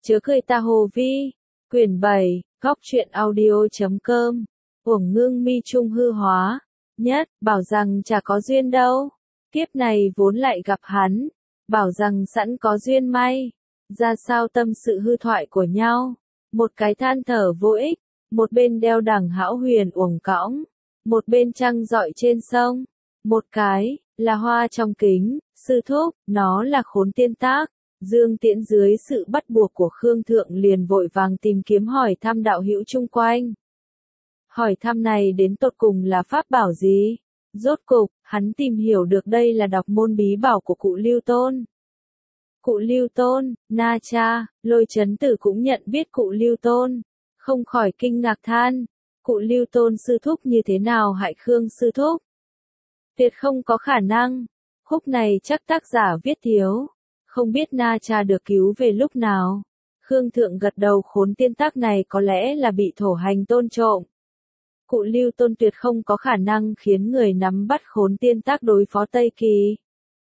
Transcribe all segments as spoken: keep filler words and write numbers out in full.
Chớ cười ta Hồ Vi, quyển bảy, góc truyện audio.com, uổng ngưng mi trung hư hóa, nhất, bảo rằng chả có duyên đâu, kiếp này vốn lại gặp hắn, bảo rằng sẵn có duyên may, ra sao tâm sự hư thoại của nhau, một cái than thở vô ích, một bên đeo đằng hão huyền uổng cõng, một bên trăng rọi trên sông, một cái, là hoa trong kính, sư thúc, nó là khốn tiên tác. Dương Tiễn dưới sự bắt buộc của Khương Thượng liền vội vàng tìm kiếm hỏi thăm đạo hữu chung quanh. Hỏi thăm này đến tột cùng là pháp bảo gì? Rốt cục, hắn tìm hiểu được đây là đọc môn bí bảo của cụ Lưu Tôn. Cụ Lưu Tôn, Na Cha, Lôi Chấn Tử cũng nhận biết cụ Lưu Tôn, không khỏi kinh ngạc than, cụ Lưu Tôn sư thúc như thế nào hại Khương sư thúc? Tuyệt không có khả năng, khúc này chắc tác giả viết thiếu. Không biết Na Cha được cứu về lúc nào. Khương Thượng gật đầu, khốn tiên tác này có lẽ là bị Thổ Hành Tôn trộm. Cụ Lưu Tôn tuyệt không có khả năng khiến người nắm bắt khốn tiên tác đối phó Tây Kỳ.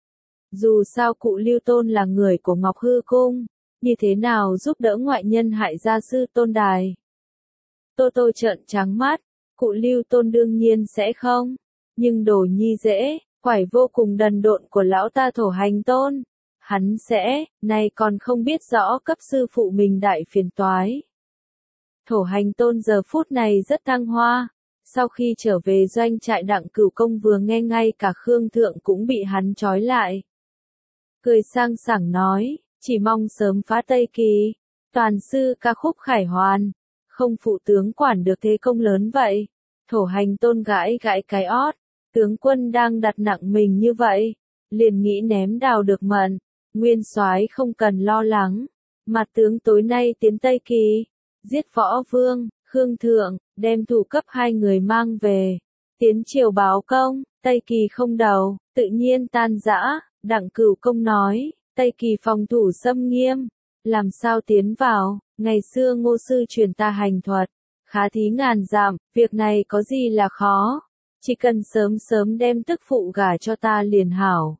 Dù sao cụ Lưu Tôn là người của Ngọc Hư Cung, như thế nào giúp đỡ ngoại nhân hại gia sư Tôn Đài. Tô Tô trợn trắng mắt, cụ Lưu Tôn đương nhiên sẽ không, nhưng đồ nhi dễ, quải vô cùng đần độn của lão ta Thổ Hành Tôn. Hắn sẽ, này còn không biết rõ cấp sư phụ mình đại phiền toái. Thổ Hành Tôn giờ phút này rất thăng hoa, sau khi trở về doanh trại Đặng Cửu Công vừa nghe ngay cả Khương Thượng cũng bị hắn trói lại. Cười sang sảng nói, chỉ mong sớm phá Tây Kỳ, toàn sư ca khúc khải hoàn, không phụ tướng quản được thế công lớn vậy. Thổ Hành Tôn gãi gãi cái ót, tướng quân đang đặt nặng mình như vậy, liền nghĩ ném đào được mận. Nguyên soái không cần lo lắng, mặt tướng tối nay tiến Tây Kỳ, giết Võ Vương, Khương Thượng, đem thủ cấp hai người mang về, tiến triều báo công, Tây Kỳ không đầu, tự nhiên tan rã. Đặng Cửu Công nói, Tây Kỳ phòng thủ xâm nghiêm, làm sao tiến vào, ngày xưa Ngô sư truyền ta hành thuật, khá thí ngàn dặm, việc này có gì là khó, chỉ cần sớm sớm đem tức phụ gả cho ta liền hảo.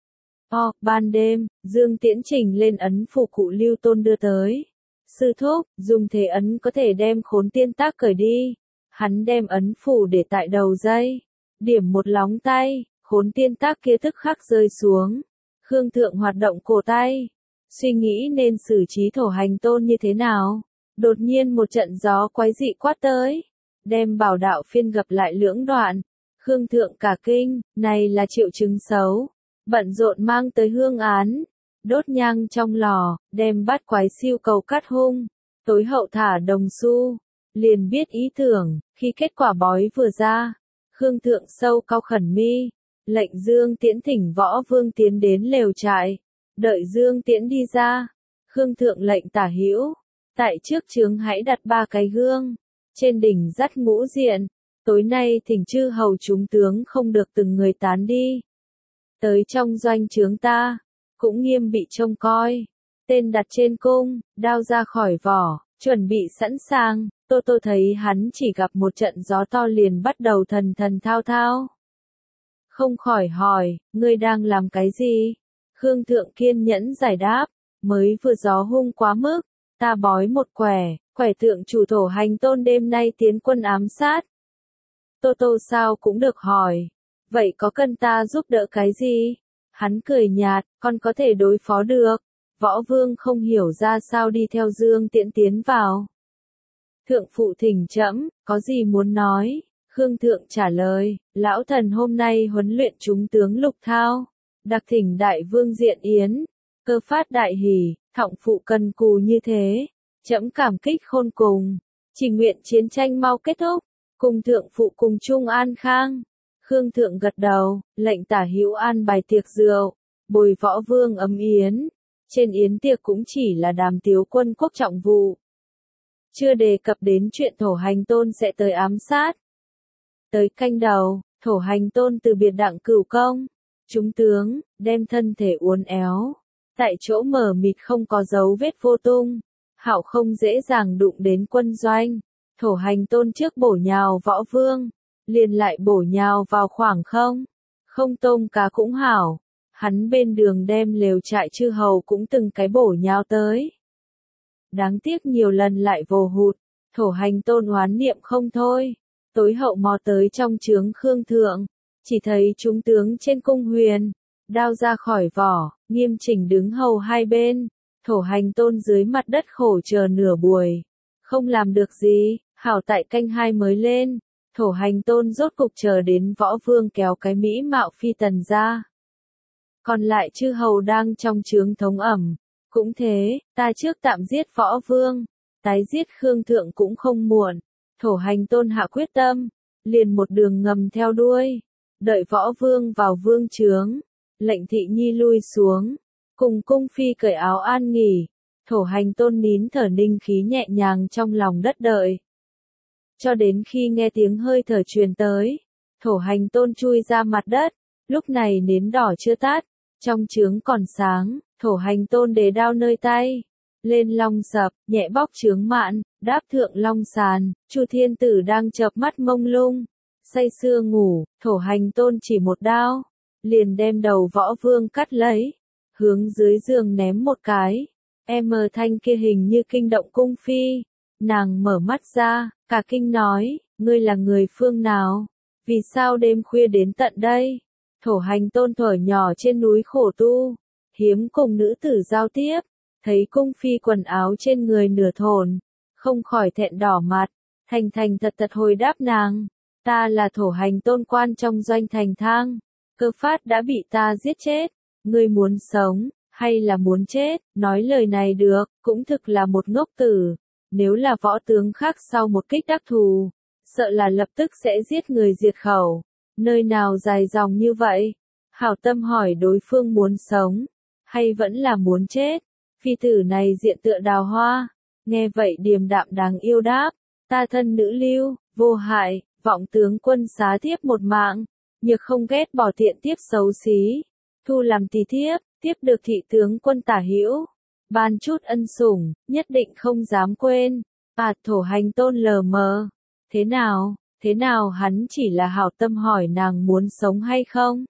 O, ban đêm, Dương Tiễn trình lên ấn phù cụ Lưu Tôn đưa tới. Sư thúc, dùng thế ấn có thể đem khốn tiên tác cởi đi. Hắn đem ấn phù để tại đầu dây. Điểm một lóng tay, khốn tiên tác kia tức khắc rơi xuống. Khương Thượng hoạt động cổ tay. Suy nghĩ nên xử trí Thổ Hành Tôn như thế nào. Đột nhiên một trận gió quái dị quát tới. Đem bảo đạo phiên gập lại lưỡng đoạn. Khương Thượng cả kinh, này là triệu chứng xấu. Bận rộn mang tới hương án, đốt nhang trong lò, đem bát quái siêu cầu cắt hung, tối hậu thả đồng xu, liền biết ý tưởng, khi kết quả bói vừa ra, Khương Thượng sâu cao khẩn mi, lệnh Dương Tiễn thỉnh Võ Vương tiến đến lều trại, đợi Dương Tiễn đi ra, Khương Thượng lệnh tả hữu, tại trước trướng hãy đặt ba cái gương, trên đỉnh dắt ngũ diện, tối nay thỉnh chư hầu chúng tướng không được từng người tán đi. Tới trong doanh trướng ta, cũng nghiêm bị trông coi, tên đặt trên cung, đao ra khỏi vỏ, chuẩn bị sẵn sàng. Tô Tô thấy hắn chỉ gặp một trận gió to liền bắt đầu thần thần thao thao. Không khỏi hỏi, ngươi đang làm cái gì? Khương Thượng kiên nhẫn giải đáp, mới vừa gió hung quá mức, ta bói một quẻ, quẻ thượng chủ Thổ Hành Tôn đêm nay tiến quân ám sát. Tô Tô sao cũng được hỏi. Vậy có cần ta giúp đỡ cái gì? Hắn cười nhạt, con có thể đối phó được. Võ Vương không hiểu ra sao đi theo Dương Tiễn tiến vào. Thượng phụ thỉnh trẫm, có gì muốn nói? Khương Thượng trả lời, lão thần hôm nay huấn luyện chúng tướng lục thao, đặc thỉnh đại vương diện yến, cơ phát đại hỉ, thọng phụ cần cù như thế, trẫm cảm kích khôn cùng, chỉ nguyện chiến tranh mau kết thúc, cùng thượng phụ cùng chung an khang. Khương Thượng gật đầu, lệnh tả hữu an bài tiệc rượu, bồi Võ Vương ấm yến. Trên yến tiệc cũng chỉ là đàm tiếu quân quốc trọng vụ. Chưa đề cập đến chuyện Thổ Hành Tôn sẽ tới ám sát. Tới canh đầu, Thổ Hành Tôn từ biệt Đặng Cửu Công. Chúng tướng, đem thân thể uốn éo. Tại chỗ mờ mịt không có dấu vết vô tung. Hảo không dễ dàng đụng đến quân doanh. Thổ Hành Tôn trước bổ nhào Võ Vương. Liền lại bổ nhào vào khoảng không. Không tôm cá cũng hảo. Hắn bên đường đem lều trại chư hầu cũng từng cái bổ nhào tới. đáng tiếc nhiều lần lại vồ hụt, thổ hành tôn oán niệm không thôi. Tối hậu mò tới trong trướng Khương Thượng, chỉ thấy chúng tướng trên cung huyền, đao ra khỏi vỏ, nghiêm chỉnh đứng hầu hai bên, thổ hành tôn dưới mặt đất khổ chờ nửa buổi, không làm được gì, hảo tại canh hai mới lên, thổ hành tôn rốt cục chờ đến võ vương kéo cái mỹ mạo phi tần ra. Còn lại chư hầu đang trong trướng thống ẩm, cũng thế, ta trước tạm giết võ vương, tái giết Khương Thượng cũng không muộn, thổ hành tôn hạ quyết tâm, liền một đường ngầm theo đuôi, đợi võ vương vào vương trướng, lệnh thị nhi lui xuống, cùng cung phi cởi áo an nghỉ, thổ hành tôn nín thở ninh khí nhẹ nhàng trong lòng đất đợi. Cho đến khi nghe tiếng hơi thở truyền tới, thổ hành tôn chui ra mặt đất, lúc này nến đỏ chưa tắt, trong trướng còn sáng, thổ hành tôn đề đao nơi tay, lên long sập, nhẹ bóc trướng mạn, đáp thượng long sàn, Chu Thiên Tử đang chợp mắt mông lung, say sưa ngủ, thổ hành tôn chỉ một đao, liền đem đầu võ vương cắt lấy, hướng dưới giường ném một cái, em thanh kia hình như kinh động cung phi, nàng mở mắt ra, cả kinh nói, ngươi là người phương nào, vì sao đêm khuya đến tận đây, thổ hành tôn thuở nhỏ trên núi khổ tu, hiếm cùng nữ tử giao tiếp, thấy cung phi quần áo trên người nửa thồn, không khỏi thẹn đỏ mặt, thành thành thật thật hồi đáp nàng, ta là thổ hành tôn quan trong doanh thành thang, Cơ Phát đã bị ta giết chết, ngươi muốn sống, hay là muốn chết, nói lời này được, cũng thực là một ngốc tử, nếu là võ tướng khác sau một kích đắc thù, sợ là lập tức sẽ giết người diệt khẩu, nơi nào dài dòng như vậy, hảo tâm hỏi đối phương muốn sống, hay vẫn là muốn chết, phi tử này diện tựa đào hoa, nghe vậy điềm đạm đáng yêu đáp, ta thân nữ lưu, vô hại, vọng tướng quân xá thiếp một mạng, nhược không ghét bỏ tiện tiếp xấu xí, thu làm tỳ thiếp, tiếp được thị tướng quân tả hữu, ban chút ân sủng, nhất định không dám quên, ạt thổ hành tôn lờ mờ, thế nào, thế nào hắn chỉ là hảo tâm hỏi nàng muốn sống hay không?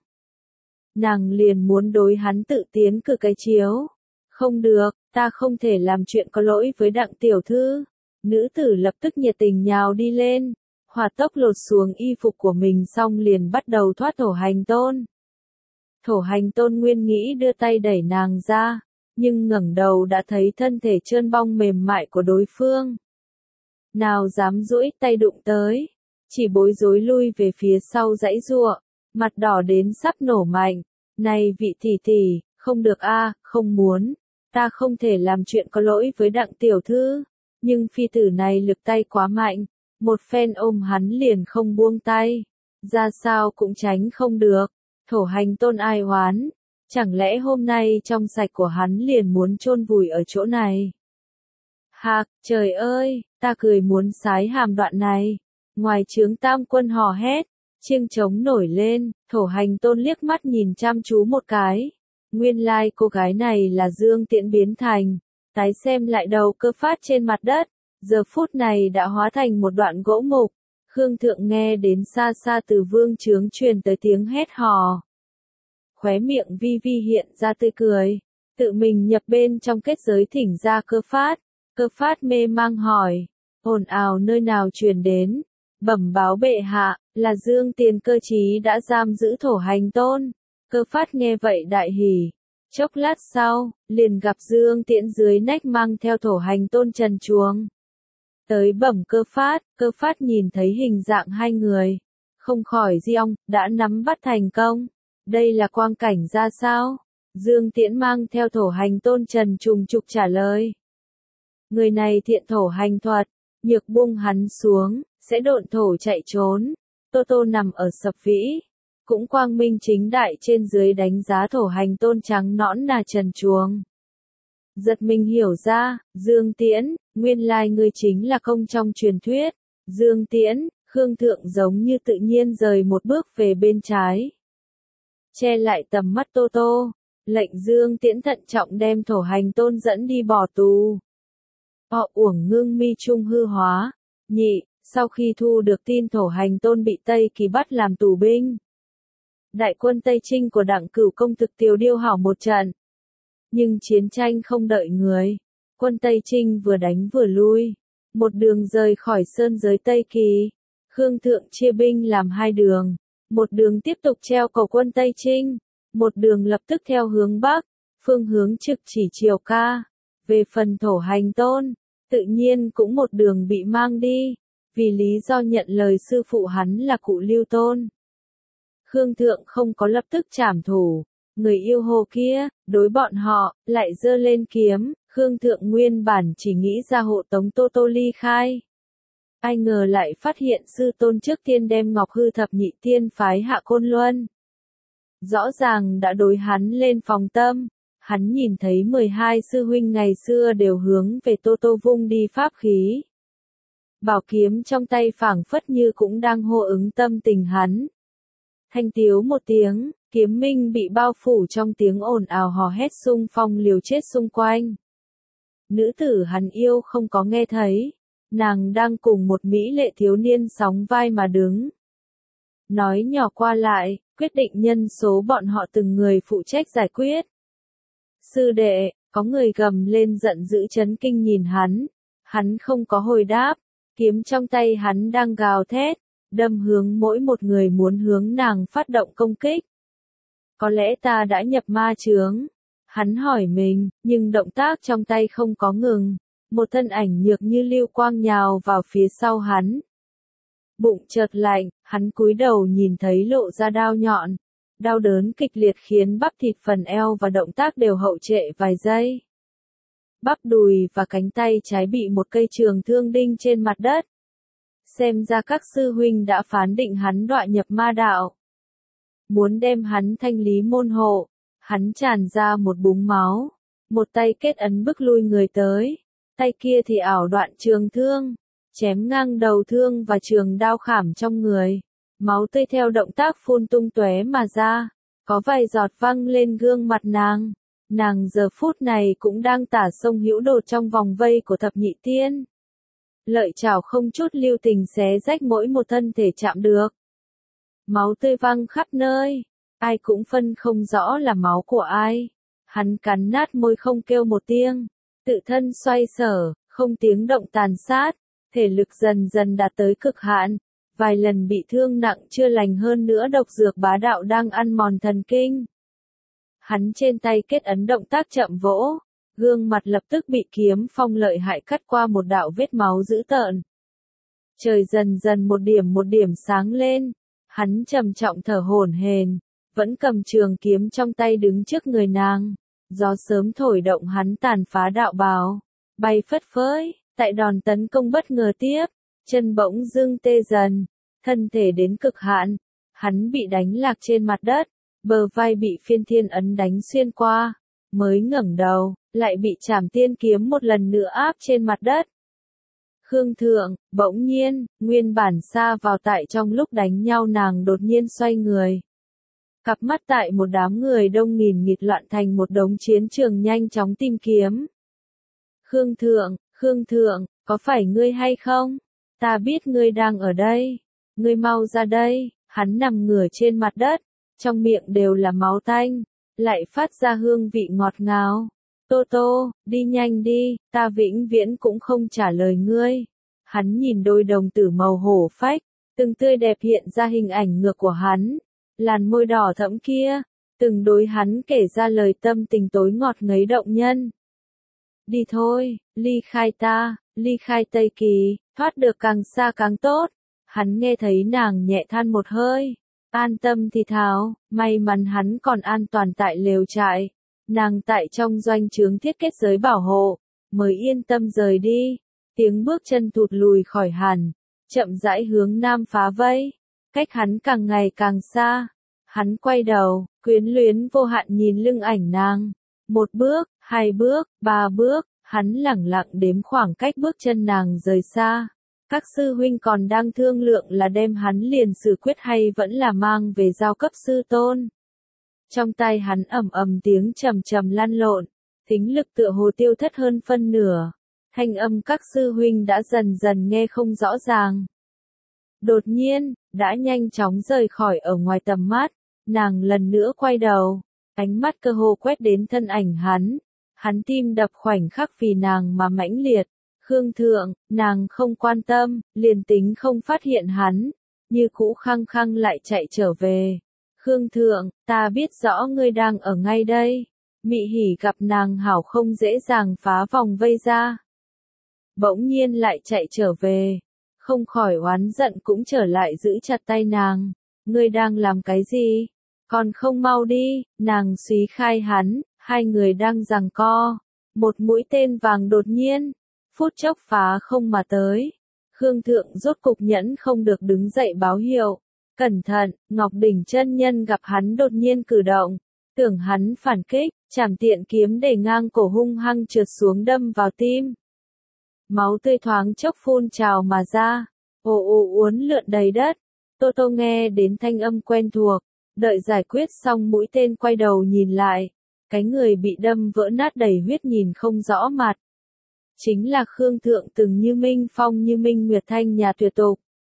Nàng liền muốn đối hắn tự tiến cử cái chiếu, không được, ta không thể làm chuyện có lỗi với đặng tiểu thư, nữ tử lập tức nhiệt tình nhào đi lên, hỏa tốc lột xuống y phục của mình xong liền bắt đầu thoát thổ hành tôn. Thổ hành tôn nguyên nghĩ đưa tay đẩy nàng ra, nhưng ngẩng đầu đã thấy thân thể trơn bong mềm mại của đối phương. Nào dám duỗi tay đụng tới, chỉ bối rối lui về phía sau dãy giụa, mặt đỏ đến sắp nổ mạnh. Này vị tỷ tỷ, không được a, không muốn, ta không thể làm chuyện có lỗi với đặng tiểu thư, nhưng phi tử này lực tay quá mạnh, một phen ôm hắn liền không buông tay, ra sao cũng tránh không được, thổ hành tôn ai oán, chẳng lẽ hôm nay trong sạch của hắn liền muốn chôn vùi ở chỗ này. Hạc, trời ơi, ta cười muốn sái hàm đoạn này, ngoài trướng tam quân hò hét, chiêng trống nổi lên, thổ hành tôn liếc mắt nhìn chăm chú một cái, nguyên lai like cô gái này là Dương Tiễn biến thành, tái xem lại đầu Cơ Phát trên mặt đất, giờ phút này đã hóa thành một đoạn gỗ mục, Khương Thượng nghe đến xa xa từ vương trướng truyền tới tiếng hét hò. Khóe miệng vi vi hiện ra tươi cười, tự mình nhập bên trong kết giới thỉnh ra Cơ Phát, Cơ Phát mê mang hỏi, ồn ào nơi nào truyền đến, bẩm báo bệ hạ, là Dương Tiền cơ trí đã giam giữ thổ hành tôn, Cơ Phát nghe vậy đại hỉ, chốc lát sau, liền gặp Dương Tiễn dưới nách mang theo thổ hành tôn trần chuồng. Tới bẩm Cơ Phát, Cơ Phát nhìn thấy hình dạng hai người, không khỏi di ong, đã nắm bắt thành công, đây là quang cảnh ra sao? Dương Tiễn mang theo thổ hành tôn trần trùng trục trả lời. Người này thiện thổ hành thuật, nhược buông hắn xuống, sẽ độn thổ chạy trốn, Tô Tô nằm ở sập vĩ, cũng quang minh chính đại trên dưới đánh giá thổ hành tôn trắng nõn nà trần chuồng. Giật mình hiểu ra, Dương Tiễn, nguyên lai ngươi chính là công trong truyền thuyết, Dương Tiễn, Khương Thượng giống như tự nhiên rời một bước về bên trái. Che lại tầm mắt Tô Tô, lệnh Dương Tiễn thận trọng đem thổ hành tôn dẫn đi bỏ tù. Họ uổng ngưng mi trung hư hóa, nhị, sau khi thu được tin thổ hành tôn bị Tây Kỳ bắt làm tù binh. Đại quân Tây Trinh của đặng cửu công thực tiêu điêu hảo một trận. Nhưng chiến tranh không đợi người. Quân Tây Trinh vừa đánh vừa lui, một đường rời khỏi sơn giới Tây Kỳ. Khương Thượng chia binh làm hai đường, một đường tiếp tục treo cổ quân Tây Trinh, một đường lập tức theo hướng Bắc, phương hướng trực chỉ Triều Ca. Về phần Thổ Hành Tôn, tự nhiên cũng một đường bị mang đi, vì lý do nhận lời sư phụ hắn là cụ Lưu Tôn. Khương Thượng không có lập tức trảm thủ, người yêu hồ kia, đối bọn họ, lại giơ lên kiếm. Khương Thượng nguyên bản chỉ nghĩ ra hộ tống Tô Tô ly khai. Ai ngờ lại phát hiện sư tôn trước tiên đem Ngọc Hư Thập Nhị Tiên phái hạ Côn Luân. Rõ ràng đã đối hắn lên phòng tâm, hắn nhìn thấy mười hai sư huynh ngày xưa đều hướng về Tô Tô vung đi pháp khí. Bảo kiếm trong tay phảng phất như cũng đang hô ứng tâm tình hắn. Thanh tiếu một tiếng, kiếm minh bị bao phủ trong tiếng ồn ào hò hét xung phong liều chết xung quanh. Nữ tử hắn yêu không có nghe thấy, nàng đang cùng một mỹ lệ thiếu niên sóng vai mà đứng. Nói nhỏ qua lại, quyết định nhân số bọn họ từng người phụ trách giải quyết. Sư đệ, có người gầm lên giận dữ chấn kinh nhìn hắn, hắn không có hồi đáp, kiếm trong tay hắn đang gào thét, đâm hướng mỗi một người muốn hướng nàng phát động công kích. Có lẽ ta đã nhập ma chướng. Hắn hỏi mình, nhưng động tác trong tay không có ngừng, một thân ảnh nhược như lưu quang nhào vào phía sau hắn. Bụng chợt lạnh, hắn cúi đầu nhìn thấy lộ ra đao nhọn, đau đớn kịch liệt khiến bắp thịt phần eo và động tác đều hậu trệ vài giây. Bắp đùi và cánh tay trái bị một cây trường thương đinh trên mặt đất. Xem ra các sư huynh đã phán định hắn đọa nhập ma đạo. Muốn đem hắn thanh lý môn hộ. Hắn tràn ra một búng máu, một tay kết ấn bức lui người tới, tay kia thì ảo đoạn trường thương, chém ngang đầu thương và trường đao khảm trong người, máu tươi theo động tác phun tung tóe mà ra, có vài giọt văng lên gương mặt nàng, nàng giờ phút này cũng đang tả sông hữu đột trong vòng vây của thập nhị tiên. Lợi chảo không chút lưu tình xé rách mỗi một thân thể chạm được. Máu tươi văng khắp nơi. Ai cũng phân không rõ là máu của ai. Hắn cắn nát môi không kêu một tiếng. Tự thân xoay sở, không tiếng động tàn sát. Thể lực dần dần đạt tới cực hạn. Vài lần bị thương nặng chưa lành hơn nữa độc dược bá đạo đang ăn mòn thần kinh. Hắn trên tay kết ấn động tác chậm vỗ. Gương mặt lập tức bị kiếm phong lợi hại cắt qua một đạo vết máu dữ tợn. Trời dần dần một điểm một điểm sáng lên. Hắn trầm trọng thở hổn hển. Vẫn cầm trường kiếm trong tay đứng trước người nàng, gió sớm thổi động hắn tàn phá đạo bào, bay phất phới, tại đòn tấn công bất ngờ tiếp, chân bỗng dưng tê dần, thân thể đến cực hạn, hắn bị đánh lạc trên mặt đất, bờ vai bị phiên thiên ấn đánh xuyên qua, mới ngẩng đầu, lại bị trảm tiên kiếm một lần nữa áp trên mặt đất. Khương Thượng, bỗng nhiên, nguyên bản xa vào tại trong lúc đánh nhau nàng đột nhiên xoay người. Cặp mắt tại một đám người đông nghìn nghịt loạn thành một đống chiến trường nhanh chóng tìm kiếm. Khương Thượng, Khương Thượng, có phải ngươi hay không? Ta biết ngươi đang ở đây. Ngươi mau ra đây. Hắn nằm ngửa trên mặt đất, trong miệng đều là máu tanh, lại phát ra hương vị ngọt ngào. Tô Tô, đi nhanh đi, ta vĩnh viễn cũng không trả lời ngươi. Hắn nhìn đôi đồng tử màu hổ phách, từng tươi đẹp hiện ra hình ảnh ngược của hắn. Làn môi đỏ thẫm kia, từng đối hắn kể ra lời tâm tình tối ngọt ngấy động nhân. Đi thôi, ly khai ta, ly khai Tây Kỳ, thoát được càng xa càng tốt. Hắn nghe thấy nàng nhẹ than một hơi, an tâm thì thào, may mắn hắn còn an toàn tại lều trại. Nàng tại trong doanh trướng thiết kết giới bảo hộ, mới yên tâm rời đi. Tiếng bước chân thụt lùi khỏi hẳn, chậm rãi hướng nam phá vây. Cách hắn càng ngày càng xa. Hắn quay đầu, quyến luyến vô hạn nhìn lưng ảnh nàng. Một bước, hai bước, ba bước, hắn lẳng lặng đếm khoảng cách bước chân nàng rời xa. Các sư huynh còn đang thương lượng là đem hắn liền xử quyết hay vẫn là mang về giao cấp sư tôn. Trong tai hắn ầm ầm tiếng trầm trầm lăn lộn, thính lực tựa hồ tiêu thất hơn phân nửa. Thanh âm các sư huynh đã dần dần nghe không rõ ràng. Đột nhiên, đã nhanh chóng rời khỏi ở ngoài tầm mắt, nàng lần nữa quay đầu, ánh mắt cơ hồ quét đến thân ảnh hắn. Hắn tim đập khoảnh khắc vì nàng mà mãnh liệt. Khương Thượng, nàng không quan tâm, liền tính không phát hiện hắn, như cũ khăng khăng lại chạy trở về. Khương Thượng, ta biết rõ ngươi đang ở ngay đây. Mị hỉ gặp nàng hảo không dễ dàng phá vòng vây ra. Bỗng nhiên lại chạy trở về. Không khỏi oán giận cũng trở lại giữ chặt tay nàng. Ngươi đang làm cái gì? Còn không mau đi, nàng súy khai hắn, hai người đang giằng co. Một mũi tên vàng đột nhiên, phút chốc phá không mà tới. Khương Thượng rốt cục nhẫn không được đứng dậy báo hiệu. Cẩn thận, Ngọc Đỉnh chân nhân gặp hắn đột nhiên cử động. Tưởng hắn phản kích, chảm tiện kiếm để ngang cổ hung hăng trượt xuống đâm vào tim. Máu tươi thoáng chốc phun trào mà ra. Ồ ồ uốn lượn đầy đất. Tô Tô nghe đến thanh âm quen thuộc. Đợi giải quyết xong mũi tên quay đầu nhìn lại. Cái người bị đâm vỡ nát đầy huyết nhìn không rõ mặt. Chính là Khương Thượng từng như minh phong như minh nguyệt thanh nhà tuyệt tục.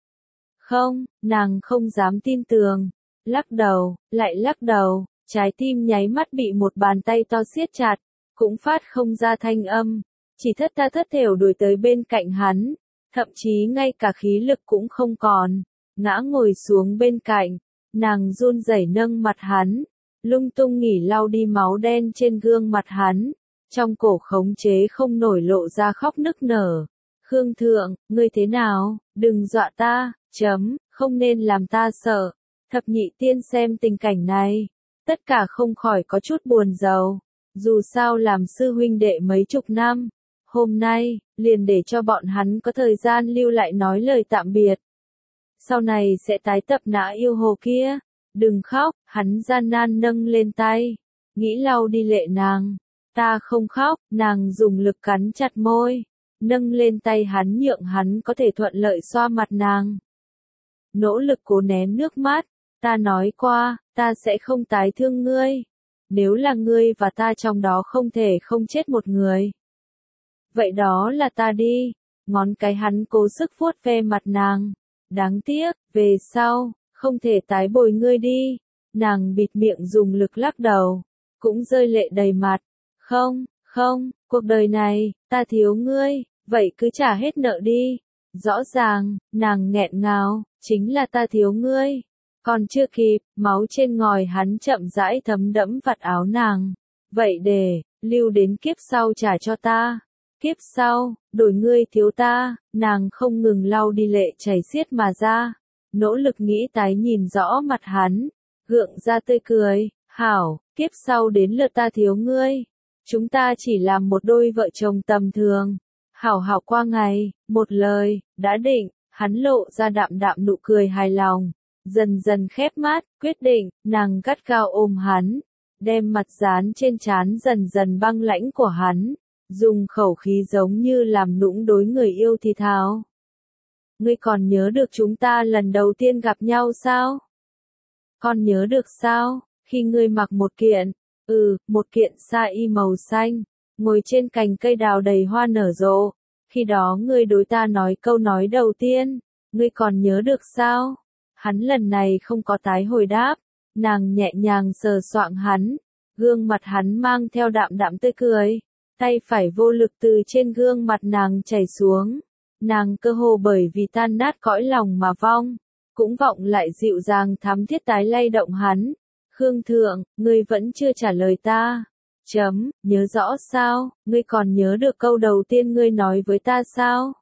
Không, nàng không dám tin tưởng. Lắc đầu, lại lắc đầu, trái tim nháy mắt bị một bàn tay to siết chặt, cũng phát không ra thanh âm. Chỉ thất tha thất thểu đuổi tới bên cạnh hắn, thậm chí ngay cả khí lực cũng không còn. Ngã ngồi xuống bên cạnh, nàng run rẩy nâng mặt hắn, lung tung nghỉ lau đi máu đen trên gương mặt hắn. Trong cổ khống chế không nổi lộ ra khóc nức nở. Khương Thượng, ngươi thế nào, đừng dọa ta, chấm, không nên làm ta sợ. Thập nhị tiên xem tình cảnh này, tất cả không khỏi có chút buồn rầu. Dù sao làm sư huynh đệ mấy chục năm, hôm nay, liền để cho bọn hắn có thời gian lưu lại nói lời tạm biệt. Sau này sẽ tái tập nã yêu hồ kia, đừng khóc, hắn gian nan nâng lên tay, nghĩ lau đi lệ nàng. Ta không khóc, nàng dùng lực cắn chặt môi, nâng lên tay hắn nhượng hắn có thể thuận lợi xoa mặt nàng. Nỗ lực cố nén nước mắt, ta nói qua, ta sẽ không tái thương ngươi. Nếu là ngươi và ta trong đó không thể không chết một người. Vậy đó là ta đi, ngón cái hắn cố sức vuốt ve mặt nàng. Đáng tiếc, về sau, không thể tái bồi ngươi đi. Nàng bịt miệng dùng lực lắc đầu, cũng rơi lệ đầy mặt. Không, không, cuộc đời này, ta thiếu ngươi, vậy cứ trả hết nợ đi. Rõ ràng, nàng nghẹn ngào, chính là ta thiếu ngươi. Còn chưa kịp, máu trên ngòi hắn chậm rãi thấm đẫm vạt áo nàng. Vậy để, lưu đến kiếp sau trả cho ta. Kiếp sau, đổi ngươi thiếu ta, nàng không ngừng lau đi lệ chảy xiết mà ra. Nỗ lực nghĩ tái nhìn rõ mặt hắn, gượng ra tươi cười, hảo, kiếp sau đến lượt ta thiếu ngươi. Chúng ta chỉ làm một đôi vợ chồng tầm thường. Hảo hảo qua ngày, một lời, đã định, hắn lộ ra đạm đạm nụ cười hài lòng. Dần dần khép mắt, quyết định, nàng gắt gao ôm hắn. Đem mặt dán trên trán dần dần băng lãnh của hắn. Dùng khẩu khí giống như làm nũng đối người yêu thì thào. Ngươi còn nhớ được chúng ta lần đầu tiên gặp nhau sao? Còn nhớ được sao, khi ngươi mặc một kiện, ừ, một kiện sa y màu xanh, ngồi trên cành cây đào đầy hoa nở rộ. Khi đó ngươi đối ta nói câu nói đầu tiên, ngươi còn nhớ được sao? Hắn lần này không có tái hồi đáp, nàng nhẹ nhàng sờ soạng hắn, gương mặt hắn mang theo đạm đạm tươi cười, tay phải vô lực từ trên gương mặt nàng chảy xuống, nàng cơ hồ bởi vì tan nát cõi lòng mà vong, cũng vọng lại dịu dàng thắm thiết tái lay động hắn. Khương Thượng, ngươi vẫn chưa trả lời ta. Chấm, nhớ rõ sao, ngươi còn nhớ được câu đầu tiên ngươi nói với ta sao?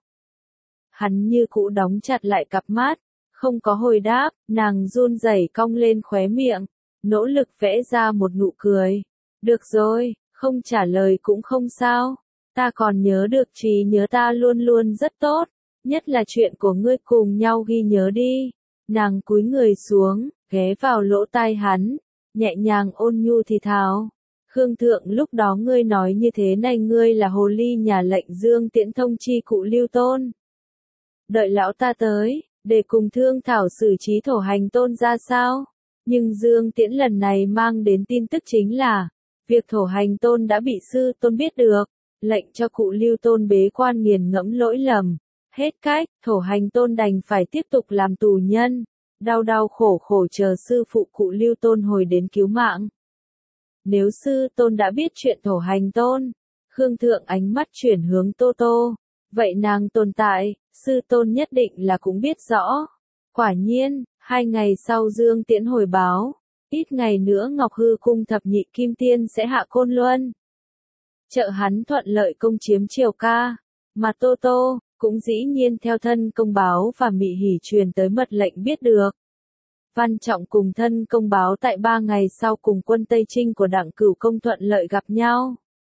Hắn như cũ đóng chặt lại cặp mắt, không có hồi đáp, nàng run rẩy cong lên khóe miệng, nỗ lực vẽ ra một nụ cười. Được rồi, không trả lời cũng không sao, ta còn nhớ được trí nhớ ta luôn luôn rất tốt, nhất là chuyện của ngươi cùng nhau ghi nhớ đi. Nàng cúi người xuống, ghé vào lỗ tai hắn, nhẹ nhàng ôn nhu thì thào. Khương Thượng lúc đó ngươi nói như thế này ngươi là hồ ly nhà lệnh Dương Tiễn thông chi cụ Lưu Tôn. Đợi lão ta tới, để cùng thương thảo xử trí thổ hành tôn ra sao? Nhưng Dương Tiễn lần này mang đến tin tức chính là, việc thổ hành tôn đã bị sư tôn biết được, lệnh cho cụ Lưu Tôn bế quan nghiền ngẫm lỗi lầm. Hết cách, thổ hành tôn đành phải tiếp tục làm tù nhân, đau đau khổ khổ chờ sư phụ cụ Lưu Tôn hồi đến cứu mạng. nếu sư tôn đã biết chuyện thổ hành tôn, Khương Thượng ánh mắt chuyển hướng Tô Tô, vậy nàng tồn tại, sư tôn nhất định là cũng biết rõ. Quả nhiên, hai ngày sau Dương Tiễn hồi báo, ít ngày nữa Ngọc Hư cung thập nhị kim tiên sẽ hạ Côn Luân. Trợ hắn thuận lợi công chiếm Triều Ca, mà Tô Tô cũng dĩ nhiên theo thân công báo và Mị Hỉ truyền tới mật lệnh biết được. Văn Trọng cùng thân công báo tại ba ngày sau cùng quân Tây Trinh của Đặng Cửu Công thuận lợi gặp nhau.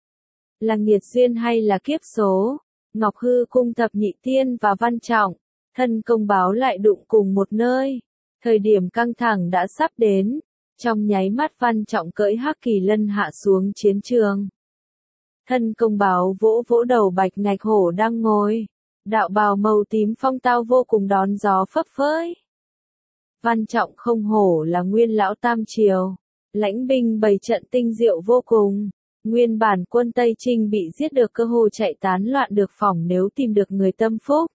Là nghiệt duyên hay là kiếp số, Ngọc Hư cung thập nhị tiên và Văn Trọng, thân công báo lại đụng cùng một nơi. Thời điểm căng thẳng đã sắp đến, trong nháy mắt Văn Trọng cưỡi Hắc Kỳ Lân hạ xuống chiến trường. Thân công báo vỗ vỗ đầu bạch ngạch hổ đang ngồi, đạo bào màu tím phong tao vô cùng đón gió phấp phới. Văn Trọng không hổ là nguyên lão tam triều, lãnh binh bày trận tinh diệu vô cùng. Nguyên bản quân Tây Trinh bị giết được cơ hồ chạy tán loạn được phỏng nếu tìm được người tâm phúc.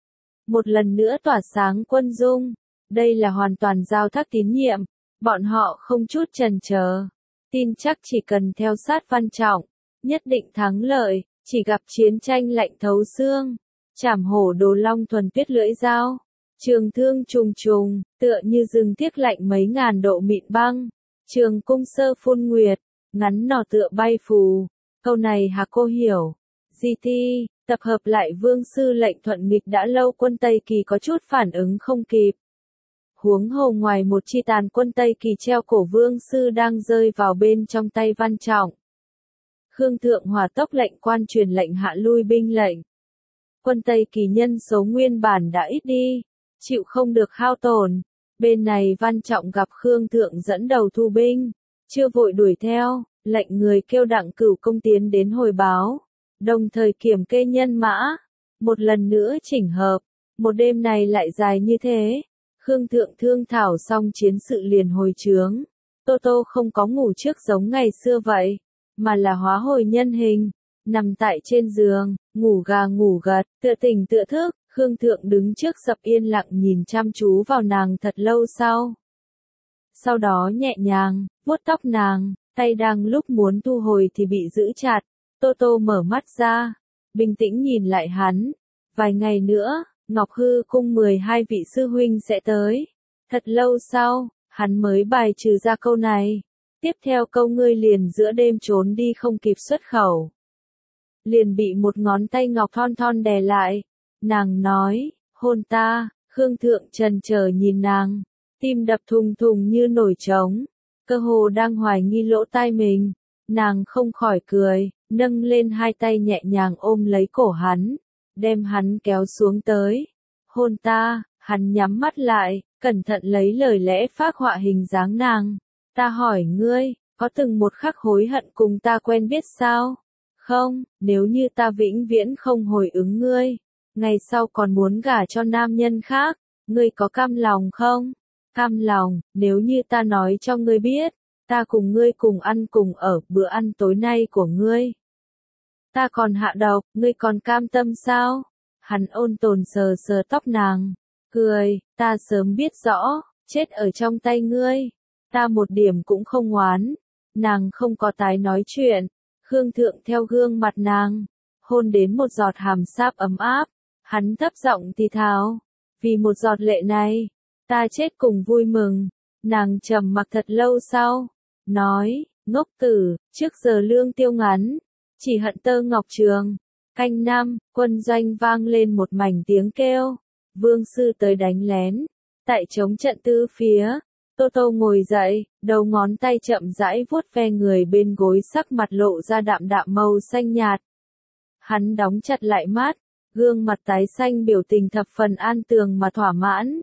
Một lần nữa tỏa sáng quân dung, đây là hoàn toàn giao thác tín nhiệm, bọn họ không chút chần chờ, tin chắc chỉ cần theo sát Văn Trọng, nhất định thắng lợi, chỉ gặp chiến tranh lạnh thấu xương, chảm hổ đồ long thuần tuyết lưỡi dao, trường thương trùng trùng, tựa như rừng tiếc lạnh mấy ngàn độ mịn băng, trường cung sơ phun nguyệt, ngắn nỏ tựa bay phù. Câu này hà cô hiểu. giê tê, tập hợp lại vương sư lệnh thuận nghịch đã lâu quân Tây Kỳ có chút phản ứng không kịp. Huống hồ ngoài một chi tàn quân Tây Kỳ treo cổ vương sư đang rơi vào bên trong tay Văn Trọng. Khương Thượng hỏa tốc lệnh quan truyền lệnh hạ lui binh lệnh. Quân Tây Kỳ nhân số nguyên bản đã ít đi, chịu không được hao tổn. Bên này Văn Trọng gặp Khương Thượng dẫn đầu thu binh, chưa vội đuổi theo, lệnh người kêu Đặng Cửu Công tiến đến hồi báo, đồng thời kiểm kê nhân mã, một lần nữa chỉnh hợp. Một đêm này lại dài như thế, Khương Thượng thương thảo xong chiến sự liền hồi trướng. Tô Tô không có ngủ trước giống ngày xưa vậy, mà là hóa hồi nhân hình, nằm tại trên giường, ngủ gà ngủ gật, tựa tỉnh tựa thức. Khương Thượng đứng trước sập yên lặng nhìn chăm chú vào nàng thật lâu sau. Sau đó nhẹ nhàng, vuốt tóc nàng, tay đang lúc muốn thu hồi thì bị giữ chặt. Tô Tô mở mắt ra, bình tĩnh nhìn lại hắn. Vài ngày nữa, Ngọc Hư cung mười hai vị sư huynh sẽ tới. Thật lâu sau, hắn mới bài trừ ra câu này. Tiếp theo câu ngươi liền giữa đêm trốn đi không kịp xuất khẩu. Liền bị một ngón tay ngọc thon thon đè lại. Nàng nói, hôn ta. Khương Thượng trần chờ nhìn nàng, tim đập thùng thùng như nổi trống, cơ hồ đang hoài nghi lỗ tai mình. Nàng không khỏi cười, nâng lên hai tay nhẹ nhàng ôm lấy cổ hắn, đem hắn kéo xuống tới. Hôn ta. Hắn nhắm mắt lại, cẩn thận lấy lời lẽ phác họa hình dáng nàng. Ta hỏi ngươi, có từng một khắc hối hận cùng ta quen biết sao? Không, nếu như ta vĩnh viễn không hồi ứng ngươi, ngày sau còn muốn gả cho nam nhân khác, ngươi có cam lòng không? Cam lòng, nếu như ta nói cho ngươi biết, ta cùng ngươi cùng ăn cùng ở bữa ăn tối nay của ngươi. Ta còn hạ độc, ngươi còn cam tâm sao? Hắn ôn tồn sờ sờ tóc nàng, cười, ta sớm biết rõ, chết ở trong tay ngươi. Ta một điểm cũng không oán. Nàng không có tái nói chuyện. Khương Thượng theo gương mặt nàng, hôn đến một giọt hàm sáp ấm áp. Hắn thấp giọng thì thào, vì một giọt lệ này, ta chết cùng vui mừng. Nàng trầm mặc thật lâu sau, nói, ngốc tử, trước giờ lương tiêu ngắn, chỉ hận tơ ngọc trường. Canh năm, quân doanh vang lên một mảnh tiếng kêu, vương sư tới đánh lén, tại chống trận tư phía. Tô Tô ngồi dậy, đầu ngón tay chậm rãi vuốt ve người bên gối, sắc mặt lộ ra đạm đạm màu xanh nhạt. Hắn đóng chặt lại mắt, gương mặt tái xanh biểu tình thập phần an tường mà thỏa mãn.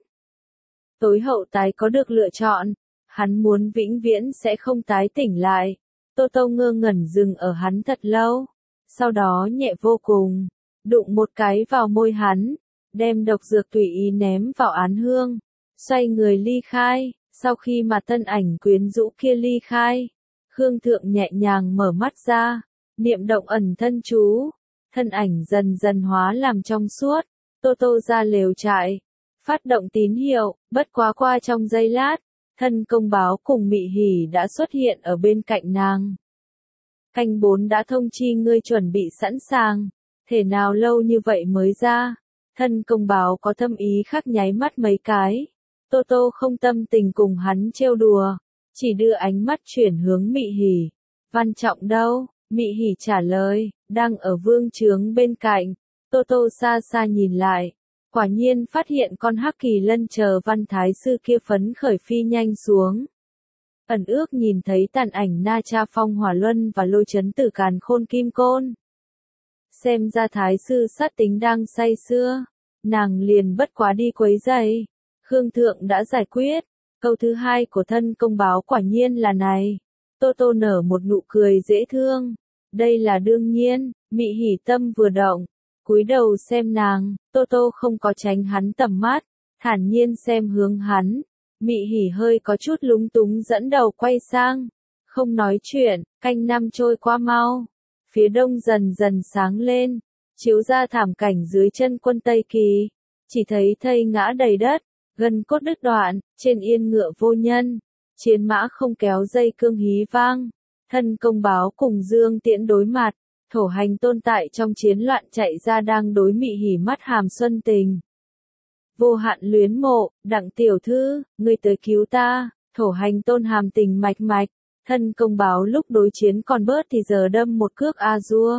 Tối hậu tái có được lựa chọn, hắn muốn vĩnh viễn sẽ không tái tỉnh lại. Tô Tô ngơ ngẩn dừng ở hắn thật lâu, sau đó nhẹ vô cùng, đụng một cái vào môi hắn, đem độc dược tùy ý ném vào án hương, xoay người ly khai. Sau khi mà thân ảnh quyến rũ kia ly khai, Khương Thượng nhẹ nhàng mở mắt ra, niệm động ẩn thân chú, thân ảnh dần dần hóa làm trong suốt. Tô Tô ra lều trại, phát động tín hiệu, bất quá qua trong giây lát, thân công báo cùng Mị Hỉ đã xuất hiện ở bên cạnh nàng. Canh bốn đã thông chi ngươi chuẩn bị sẵn sàng, thể nào lâu như vậy mới ra, thân công báo có thâm ý khác nháy mắt mấy cái. Tô Tô không tâm tình cùng hắn trêu đùa, chỉ đưa ánh mắt chuyển hướng Mị Hỉ. Văn Trọng đâu? Mị Hỉ trả lời, đang ở vương trướng bên cạnh. Tô Tô xa xa nhìn lại, quả nhiên phát hiện con hắc kỳ lân chờ Văn Thái sư kia phấn khởi phi nhanh xuống. Ẩn ước nhìn thấy tàn ảnh Na Cha Phong Hỏa Luân và Lôi Chấn Tử Càn Khôn Kim Côn. Xem ra Thái sư sát tính đang say sưa, nàng liền bất quá đi quấy giày. Khương Thượng đã giải quyết, câu thứ hai của thân công báo quả nhiên là này. Tô Tô nở một nụ cười dễ thương, đây là đương nhiên. Mị Hỉ tâm vừa động, cúi đầu xem nàng. Tô Tô không có tránh hắn tầm mắt, thản nhiên xem hướng hắn. Mị Hỉ hơi có chút lúng túng dẫn đầu quay sang, không nói chuyện. Canh năm trôi qua mau, phía đông dần dần sáng lên, chiếu ra thảm cảnh dưới chân quân Tây Kỳ, chỉ thấy thây ngã đầy đất, gân cốt đứt đoạn, trên yên ngựa vô nhân, chiến mã không kéo dây cương hí vang. Thân công báo cùng Dương Tiễn đối mặt, Thổ Hành Tôn tại trong chiến loạn chạy ra đang đối Mị Hỉ mắt hàm xuân tình. Vô hạn luyến mộ, Đặng tiểu thư, ngươi tới cứu ta. Thổ Hành Tôn hàm tình mạch mạch, thân công báo lúc đối chiến còn bớt thì giờ đâm một cước a dua.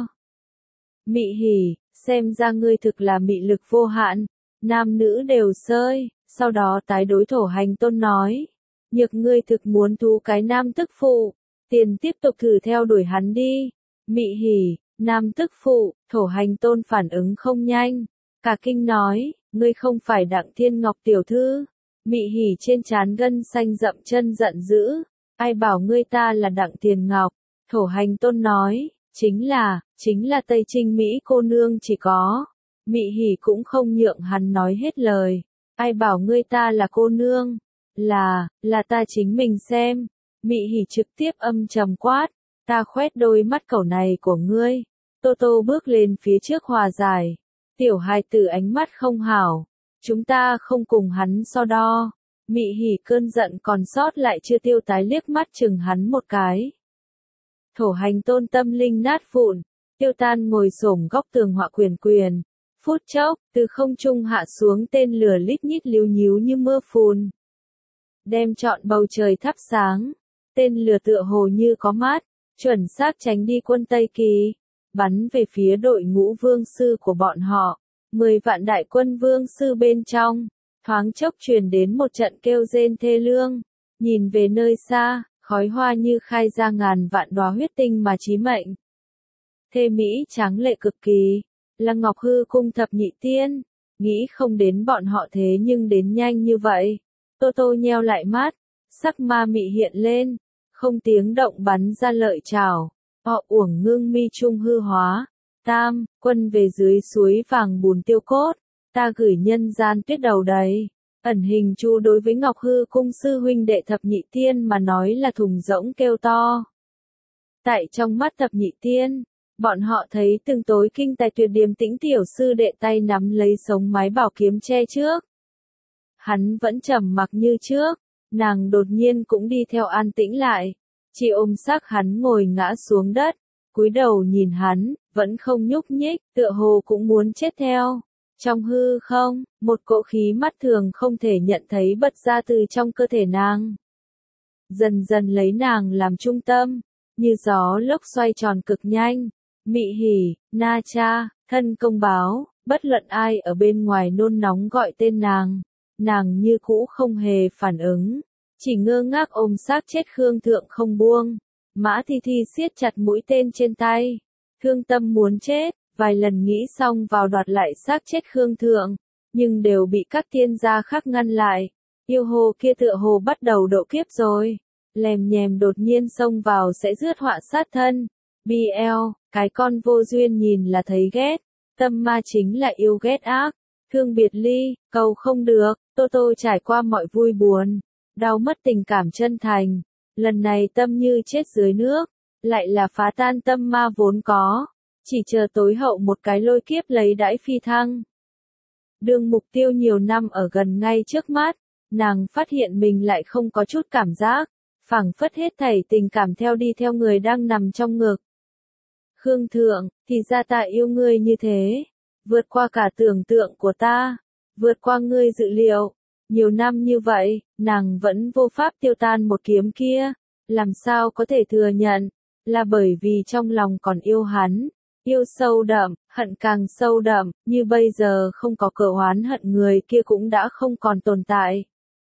Mị Hỉ, xem ra ngươi thực là mị lực vô hạn, nam nữ đều sơi. Sau đó tái đối Thổ Hành Tôn nói, nhược ngươi thực muốn thú cái nam tức phụ, tiền tiếp tục thử theo đuổi hắn đi. Mị Hỉ, nam tức phụ. Thổ Hành Tôn phản ứng không nhanh, cả kinh nói, ngươi không phải Đặng Thiên Ngọc tiểu thư. Mị Hỉ trên trán gân xanh rậm chân giận dữ, ai bảo ngươi ta là Đặng Thiên Ngọc. Thổ Hành Tôn nói, chính là, chính là Tây Trinh Mỹ cô nương chỉ có. Mị Hỉ cũng không nhượng hắn nói hết lời, ai bảo ngươi ta là cô nương, là, là ta chính mình xem. Mị Hỉ trực tiếp âm trầm quát, ta khoét đôi mắt cẩu này của ngươi. Tô Tô bước lên phía trước hòa giải, tiểu hài tử ánh mắt không hảo, chúng ta không cùng hắn so đo. Mị Hỉ cơn giận còn sót lại chưa tiêu tái liếc mắt chừng hắn một cái. Thổ Hành Tôn tâm linh nát vụn, tiêu tan ngồi xổm góc tường họa quyền quyền. Phút chốc, từ không trung hạ xuống tên lửa lít nhít líu nhíu như mưa phùn, đem trọn bầu trời thắp sáng. Tên lửa tựa hồ như có mát, chuẩn xác tránh đi quân Tây Kỳ, bắn về phía đội ngũ vương sư của bọn họ. Mười vạn đại quân vương sư bên trong, thoáng chốc truyền đến một trận kêu rên thê lương. Nhìn về nơi xa, khói hoa như khai ra ngàn vạn đóa huyết tinh mà chí mệnh. Thê mỹ tráng lệ cực kỳ, là Ngọc Hư cung thập nhị tiên, nghĩ không đến bọn họ thế nhưng đến nhanh như vậy. Tô Tô nheo lại mắt, sắc ma mị hiện lên, không tiếng động bắn ra lợi trảo. Họ uổng ngưng mi trung hư hóa. Tam, quân về dưới suối vàng bùn tiêu cốt, ta gửi nhân gian tuyết đầu đầy. Ẩn hình chu đối với Ngọc Hư cung sư huynh đệ thập nhị tiên mà nói là thùng rỗng kêu to. Tại trong mắt thập nhị tiên, bọn họ thấy từng tối kinh tài tuyệt điềm tĩnh tiểu sư đệ tay nắm lấy sống mái bảo kiếm che trước. Hắn vẫn trầm mặc như trước, nàng đột nhiên cũng đi theo an tĩnh lại, chỉ ôm xác hắn ngồi ngã xuống đất, cúi đầu nhìn hắn, vẫn không nhúc nhích, tựa hồ cũng muốn chết theo. Trong hư không, một cỗ khí mắt thường không thể nhận thấy bật ra từ trong cơ thể nàng. Dần dần lấy nàng làm trung tâm, như gió lốc xoay tròn cực nhanh. Mị Hỉ, Na Cha, thân công báo, bất luận ai ở bên ngoài nôn nóng gọi tên nàng, nàng như cũ không hề phản ứng, chỉ ngơ ngác ôm xác chết Khương Thượng không buông. Mã Thi Thi siết chặt mũi tên trên tay, thương tâm muốn chết, vài lần nghĩ xong vào đoạt lại xác chết Khương Thượng, nhưng đều bị các tiên gia khác ngăn lại. Yêu hồ kia tựa hồ bắt đầu độ kiếp rồi, lèm nhèm đột nhiên xông vào sẽ rước họa sát thân. bê lờ, cái con vô duyên nhìn là thấy ghét, tâm ma chính là yêu ghét ác, thương biệt ly, cầu không được. Tô Tô trải qua mọi vui buồn, đau mất tình cảm chân thành, lần này tâm như chết dưới nước, lại là phá tan tâm ma vốn có, chỉ chờ tối hậu một cái lôi kiếp lấy đãi phi thăng. Đương mục tiêu nhiều năm ở gần ngay trước mắt, nàng phát hiện mình lại không có chút cảm giác, phảng phất hết thảy tình cảm theo đi theo người đang nằm trong ngực. Khương Thượng, thì ra ta yêu ngươi như thế, vượt qua cả tưởng tượng của ta, vượt qua ngươi dự liệu. Nhiều năm như vậy, nàng vẫn vô pháp tiêu tan một kiếm kia, làm sao có thể thừa nhận, là bởi vì trong lòng còn yêu hắn, yêu sâu đậm, hận càng sâu đậm, như bây giờ không có cờ oán hận người kia cũng đã không còn tồn tại.